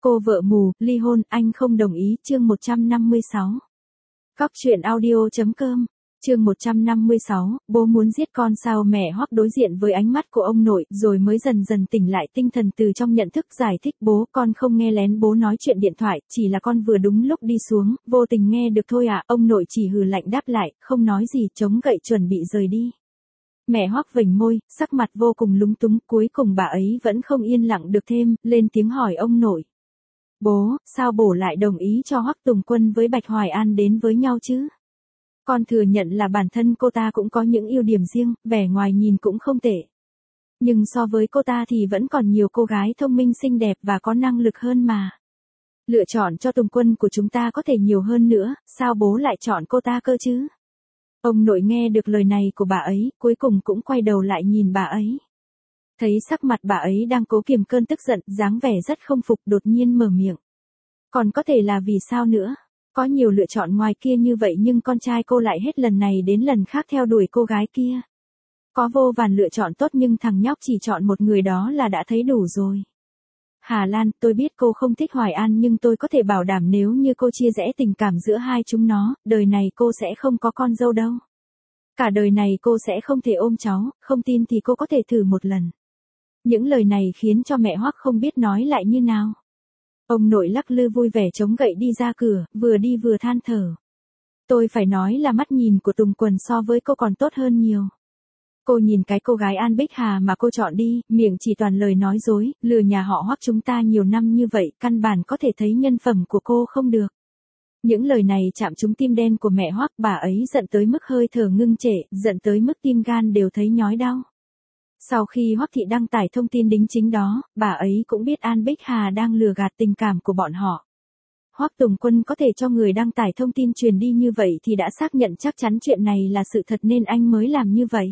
Cô vợ mù, ly hôn, anh không đồng ý, chương 156. Góc truyện audio.com, chương 156, bố muốn giết con sao? Mẹ Hoắc đối diện với ánh mắt của ông nội, rồi mới dần dần tỉnh lại tinh thần từ trong nhận thức, giải thích: bố, con không nghe lén bố nói chuyện điện thoại, chỉ là con vừa đúng lúc đi xuống, vô tình nghe được thôi à. Ông nội chỉ hừ lạnh đáp lại, không nói gì, chống gậy chuẩn bị rời đi. Mẹ Hoắc vểnh môi, sắc mặt vô cùng lúng túng, cuối cùng bà ấy vẫn không yên lặng được thêm, lên tiếng hỏi ông nội. Bố, sao bố lại đồng ý cho Hoắc Tùng Quân với Bạch Hoài An đến với nhau chứ? Con thừa nhận là bản thân cô ta cũng có những ưu điểm riêng, vẻ ngoài nhìn cũng không tệ. Nhưng so với cô ta thì vẫn còn nhiều cô gái thông minh xinh đẹp và có năng lực hơn mà. Lựa chọn cho Tùng Quân của chúng ta có thể nhiều hơn nữa, sao bố lại chọn cô ta cơ chứ? Ông nội nghe được lời này của bà ấy, cuối cùng cũng quay đầu lại nhìn bà ấy. Thấy sắc mặt bà ấy đang cố kiềm cơn tức giận, dáng vẻ rất không phục, đột nhiên mở miệng. Còn có thể là vì sao nữa? Có nhiều lựa chọn ngoài kia như vậy nhưng con trai cô lại hết lần này đến lần khác theo đuổi cô gái kia. Có vô vàn lựa chọn tốt nhưng thằng nhóc chỉ chọn một người đó là đã thấy đủ rồi. Hà Lan, tôi biết cô không thích Hoài An nhưng tôi có thể bảo đảm nếu như cô chia rẽ tình cảm giữa hai chúng nó, đời này cô sẽ không có con dâu đâu. Cả đời này cô sẽ không thể ôm cháu, không tin thì cô có thể thử một lần. Những lời này khiến cho mẹ Hoắc không biết nói lại như nào. Ông nội lắc lư vui vẻ chống gậy đi ra cửa, vừa đi vừa than thở. Tôi phải nói là mắt nhìn của Tùng Quân so với cô còn tốt hơn nhiều. Cô nhìn cái cô gái An Bích Hà mà cô chọn đi, miệng chỉ toàn lời nói dối, lừa nhà họ Hoắc chúng ta nhiều năm như vậy, căn bản có thể thấy nhân phẩm của cô không được. Những lời này chạm trúng tim đen của mẹ Hoắc, bà ấy giận tới mức hơi thở ngưng trệ, giận tới mức tim gan đều thấy nhói đau. Sau khi Hoắc Thị đăng tải thông tin đính chính đó, bà ấy cũng biết An Bích Hà đang lừa gạt tình cảm của bọn họ. Hoắc Tùng Quân có thể cho người đăng tải thông tin truyền đi như vậy thì đã xác nhận chắc chắn chuyện này là sự thật nên anh mới làm như vậy.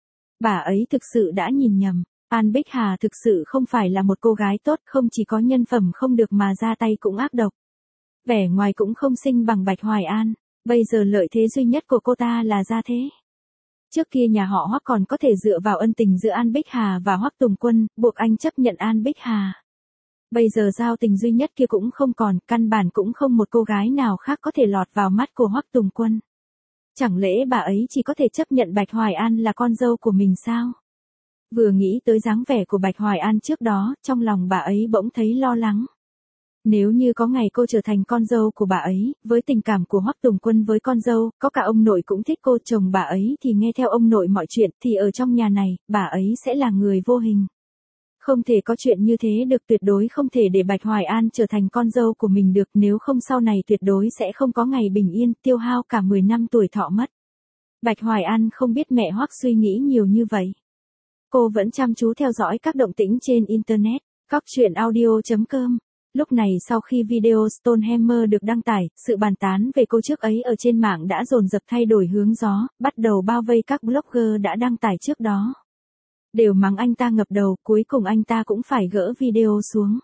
Bà ấy thực sự đã nhìn nhầm. An Bích Hà thực sự không phải là một cô gái tốt, không chỉ có nhân phẩm không được mà ra tay cũng ác độc. Vẻ ngoài cũng không xinh bằng Bạch Hoài An. Bây giờ lợi thế duy nhất của cô ta là gia thế. Trước kia nhà họ Hoắc còn có thể dựa vào ân tình giữa An Bích Hà và Hoắc Tùng Quân, buộc anh chấp nhận An Bích Hà. Bây giờ giao tình duy nhất kia cũng không còn, căn bản cũng không một cô gái nào khác có thể lọt vào mắt của Hoắc Tùng Quân. Chẳng lẽ bà ấy chỉ có thể chấp nhận Bạch Hoài An là con dâu của mình sao? Vừa nghĩ tới dáng vẻ của Bạch Hoài An trước đó, trong lòng bà ấy bỗng thấy lo lắng. Nếu như có ngày cô trở thành con dâu của bà ấy, với tình cảm của Hoắc Tùng Quân với con dâu, có cả ông nội cũng thích cô, chồng bà ấy thì nghe theo ông nội mọi chuyện, thì ở trong nhà này, bà ấy sẽ là người vô hình. Không thể có chuyện như thế được, tuyệt đối không thể để Bạch Hoài An trở thành con dâu của mình được, nếu không sau này tuyệt đối sẽ không có ngày bình yên, tiêu hao cả 10 năm tuổi thọ mất. Bạch Hoài An không biết mẹ Hoắc suy nghĩ nhiều như vậy. Cô vẫn chăm chú theo dõi các động tĩnh trên Internet. Góc truyện audio.com. Lúc này sau khi video Stonehammer được đăng tải, sự bàn tán về cô trước ấy ở trên mạng đã dồn dập thay đổi hướng gió, bắt đầu bao vây các blogger đã đăng tải trước đó. Đều mắng anh ta ngập đầu, cuối cùng anh ta cũng phải gỡ video xuống.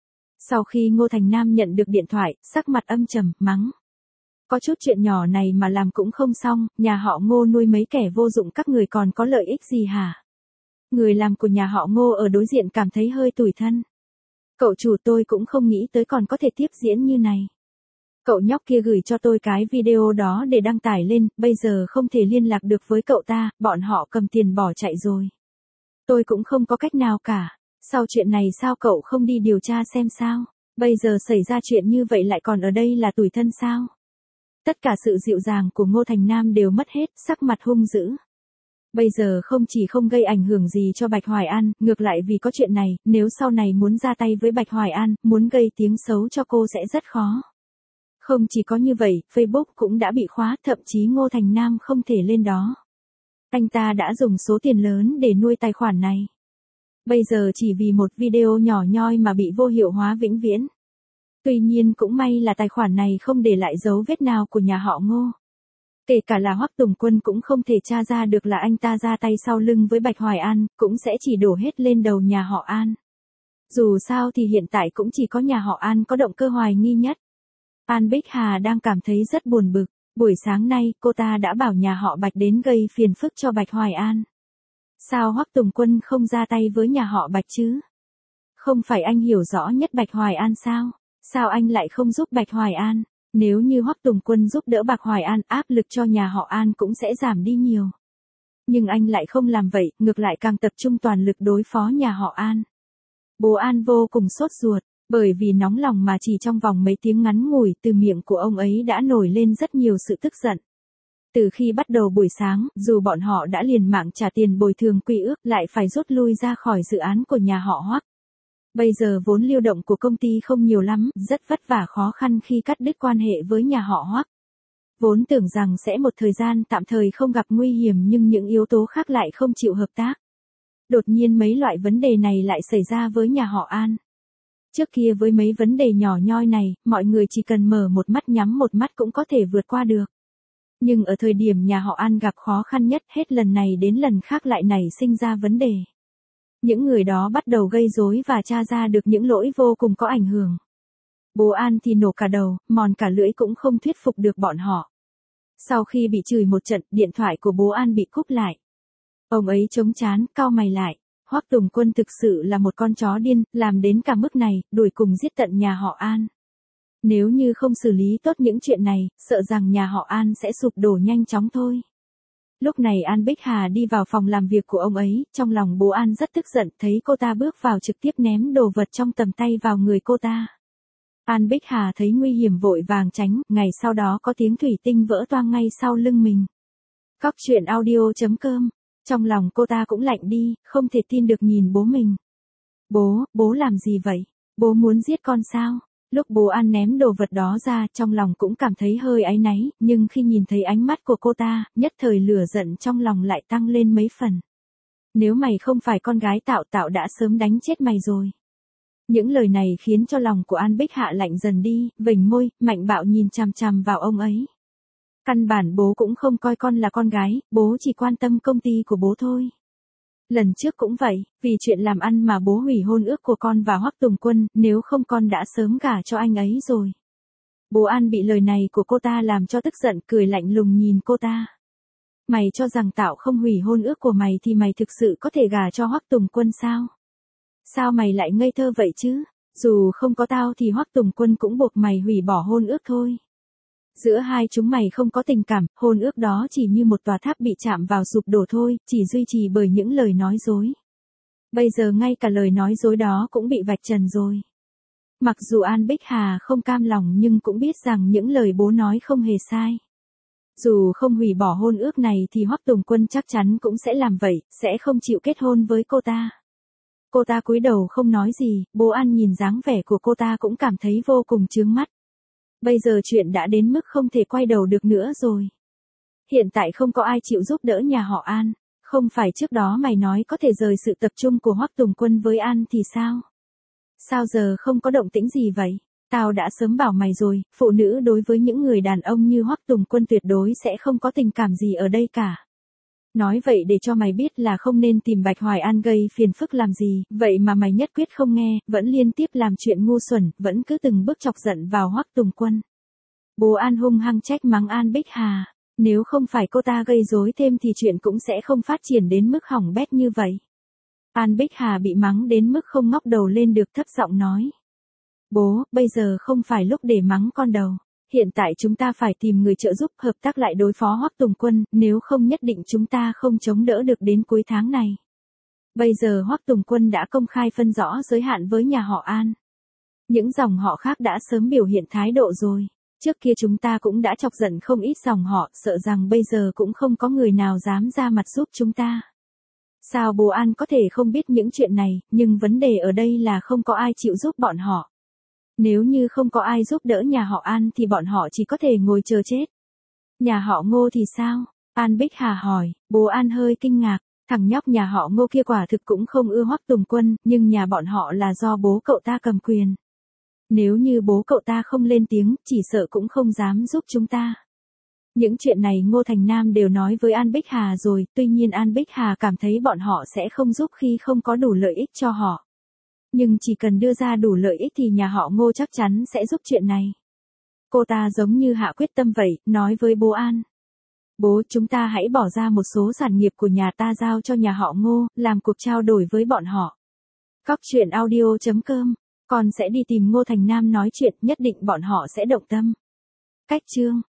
Sau khi Ngô Thành Nam nhận được điện thoại, sắc mặt âm trầm, mắng. Có chút chuyện nhỏ này mà làm cũng không xong, nhà họ Ngô nuôi mấy kẻ vô dụng các người còn có lợi ích gì hả? Người làm của nhà họ Ngô ở đối diện cảm thấy hơi tủi thân. Cậu chủ, tôi cũng không nghĩ tới còn có thể tiếp diễn như này. Cậu nhóc kia gửi cho tôi cái video đó để đăng tải lên, bây giờ không thể liên lạc được với cậu ta, bọn họ cầm tiền bỏ chạy rồi. Tôi cũng không có cách nào cả. Sau chuyện này sao cậu không đi điều tra xem sao? Bây giờ xảy ra chuyện như vậy lại còn ở đây là tủi thân sao? Tất cả sự dịu dàng của Ngô Thành Nam đều mất hết, sắc mặt hung dữ. Bây giờ không chỉ không gây ảnh hưởng gì cho Bạch Hoài An, ngược lại vì có chuyện này, nếu sau này muốn ra tay với Bạch Hoài An, muốn gây tiếng xấu cho cô sẽ rất khó. Không chỉ có như vậy, Facebook cũng đã bị khóa, thậm chí Ngô Thành Nam không thể lên đó. Anh ta đã dùng số tiền lớn để nuôi tài khoản này. Bây giờ chỉ vì một video nhỏ nhoi mà bị vô hiệu hóa vĩnh viễn. Tuy nhiên cũng may là tài khoản này không để lại dấu vết nào của nhà họ Ngô. Kể cả là Hoắc Tùng Quân cũng không thể tra ra được là anh ta ra tay sau lưng với Bạch Hoài An, cũng sẽ chỉ đổ hết lên đầu nhà họ An. Dù sao thì hiện tại cũng chỉ có nhà họ An có động cơ hoài nghi nhất. An Bích Hà đang cảm thấy rất buồn bực. Buổi sáng nay, cô ta đã bảo nhà họ Bạch đến gây phiền phức cho Bạch Hoài An. Sao Hoắc Tùng Quân không ra tay với nhà họ Bạch chứ? Không phải anh hiểu rõ nhất Bạch Hoài An sao? Sao anh lại không giúp Bạch Hoài An? Nếu như Hoắc Tùng Quân giúp đỡ Bạch Hoài An, áp lực cho nhà họ An cũng sẽ giảm đi nhiều. Nhưng anh lại không làm vậy, ngược lại càng tập trung toàn lực đối phó nhà họ An. Bố An vô cùng sốt ruột, bởi vì nóng lòng mà chỉ trong vòng mấy tiếng ngắn ngủi từ miệng của ông ấy đã nổi lên rất nhiều sự tức giận. Từ khi bắt đầu buổi sáng, dù bọn họ đã liều mạng trả tiền bồi thường quy ước lại phải rút lui ra khỏi dự án của nhà họ Hoắc. Bây giờ vốn lưu động của công ty không nhiều lắm, rất vất vả khó khăn khi cắt đứt quan hệ với nhà họ Hoắc. Vốn tưởng rằng sẽ một thời gian tạm thời không gặp nguy hiểm nhưng những yếu tố khác lại không chịu hợp tác. Đột nhiên mấy loại vấn đề này lại xảy ra với nhà họ An. Trước kia với mấy vấn đề nhỏ nhoi này, mọi người chỉ cần mở một mắt nhắm một mắt cũng có thể vượt qua được. Nhưng ở thời điểm nhà họ An gặp khó khăn nhất, hết lần này đến lần khác lại nảy sinh ra vấn đề. Những người đó bắt đầu gây rối và tra ra được những lỗi vô cùng có ảnh hưởng. Bố An thì nổ cả đầu, mòn cả lưỡi cũng không thuyết phục được bọn họ. Sau khi bị chửi một trận, điện thoại của bố An bị cúp lại. Ông ấy chống trán, cau mày lại. Hoắc Tùng Quân thực sự là một con chó điên, làm đến cả mức này, đuổi cùng giết tận nhà họ An. Nếu như không xử lý tốt những chuyện này, sợ rằng nhà họ An sẽ sụp đổ nhanh chóng thôi. Lúc này An Bích Hà đi vào phòng làm việc của ông ấy, trong lòng bố An rất tức giận, thấy cô ta bước vào trực tiếp ném đồ vật trong tầm tay vào người cô ta. An Bích Hà thấy nguy hiểm vội vàng tránh, ngày sau đó có tiếng thủy tinh vỡ toang ngay sau lưng mình. Cóc truyện audio.com. Trong lòng cô ta cũng lạnh đi, không thể tin được nhìn bố mình. Bố làm gì vậy? Bố muốn giết con sao? Lúc bố An ném đồ vật đó ra, trong lòng cũng cảm thấy hơi áy náy, nhưng khi nhìn thấy ánh mắt của cô ta, nhất thời lửa giận trong lòng lại tăng lên mấy phần. Nếu mày không phải con gái Tạo đã sớm đánh chết mày rồi. Những lời này khiến cho lòng của An Bích Hạ lạnh dần đi, vểnh môi, mạnh bạo nhìn chằm chằm vào ông ấy. Căn bản bố cũng không coi con là con gái, bố chỉ quan tâm công ty của bố thôi. Lần trước cũng vậy, vì chuyện làm ăn mà bố hủy hôn ước của con và Hoắc Tùng Quân, nếu không con đã sớm gả cho anh ấy rồi. Bố An bị lời này của cô ta làm cho tức giận, cười lạnh lùng nhìn cô ta. Mày cho rằng Tạo không hủy hôn ước của mày thì mày thực sự có thể gả cho Hoắc Tùng Quân sao? Sao mày lại ngây thơ vậy chứ? Dù không có tao thì Hoắc Tùng Quân cũng buộc mày hủy bỏ hôn ước thôi. Giữa hai chúng mày không có tình cảm, hôn ước đó chỉ như một tòa tháp bị chạm vào sụp đổ thôi, chỉ duy trì bởi những lời nói dối. Bây giờ ngay cả lời nói dối đó cũng bị vạch trần rồi. Mặc dù An Bích Hà không cam lòng nhưng cũng biết rằng những lời bố nói không hề sai. Dù không hủy bỏ hôn ước này thì Hoắc Tùng Quân chắc chắn cũng sẽ làm vậy, sẽ không chịu kết hôn với cô ta. Cô ta cúi đầu không nói gì, bố An nhìn dáng vẻ của cô ta cũng cảm thấy vô cùng chướng mắt. Bây giờ chuyện đã đến mức không thể quay đầu được nữa rồi. Hiện tại không có ai chịu giúp đỡ nhà họ An. Không phải trước đó mày nói có thể rời sự tập trung của Hoắc Tùng Quân với An thì sao? Sao giờ không có động tĩnh gì vậy? Tao đã sớm bảo mày rồi, phụ nữ đối với những người đàn ông như Hoắc Tùng Quân tuyệt đối sẽ không có tình cảm gì ở đây cả. Nói vậy để cho mày biết là không nên tìm Bạch Hoài An gây phiền phức làm gì, vậy mà mày nhất quyết không nghe, vẫn liên tiếp làm chuyện ngu xuẩn, vẫn cứ từng bước chọc giận vào Hoắc Tùng Quân. Bố An hung hăng trách mắng An Bích Hà, nếu không phải cô ta gây rối thêm thì chuyện cũng sẽ không phát triển đến mức hỏng bét như vậy. An Bích Hà bị mắng đến mức không ngóc đầu lên được, thấp giọng nói. Bố, bây giờ không phải lúc để mắng con đâu. Hiện tại chúng ta phải tìm người trợ giúp hợp tác lại đối phó Hoắc Tùng Quân, nếu không nhất định chúng ta không chống đỡ được đến cuối tháng này. Bây giờ Hoắc Tùng Quân đã công khai phân rõ giới hạn với nhà họ An. Những dòng họ khác đã sớm biểu hiện thái độ rồi. Trước kia chúng ta cũng đã chọc giận không ít dòng họ, sợ rằng bây giờ cũng không có người nào dám ra mặt giúp chúng ta. Sao bố An có thể không biết những chuyện này, nhưng vấn đề ở đây là không có ai chịu giúp bọn họ. Nếu như không có ai giúp đỡ nhà họ An thì bọn họ chỉ có thể ngồi chờ chết. Nhà họ Ngô thì sao? An Bích Hà hỏi, bố An hơi kinh ngạc, thằng nhóc nhà họ Ngô kia quả thực cũng không ưa Hoắc Tùng Quân, nhưng nhà bọn họ là do bố cậu ta cầm quyền. Nếu như bố cậu ta không lên tiếng, chỉ sợ cũng không dám giúp chúng ta. Những chuyện này Ngô Thành Nam đều nói với An Bích Hà rồi, tuy nhiên An Bích Hà cảm thấy bọn họ sẽ không giúp khi không có đủ lợi ích cho họ. Nhưng chỉ cần đưa ra đủ lợi ích thì nhà họ Ngô chắc chắn sẽ giúp chuyện này. Cô ta giống như hạ quyết tâm vậy, nói với bố An. Bố, chúng ta hãy bỏ ra một số sản nghiệp của nhà ta giao cho nhà họ Ngô, làm cuộc trao đổi với bọn họ. Cóc truyện audio.com Con sẽ đi tìm Ngô Thành Nam nói chuyện, nhất định bọn họ sẽ động tâm. Cách chương